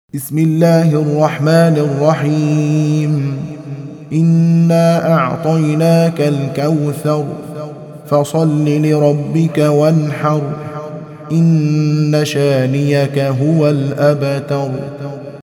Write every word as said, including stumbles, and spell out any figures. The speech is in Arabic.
بسم الله الرحمن الرحيم إنا أعطيناك الكوثر فصل لربك وانحر إن شانيك هو الأبتر.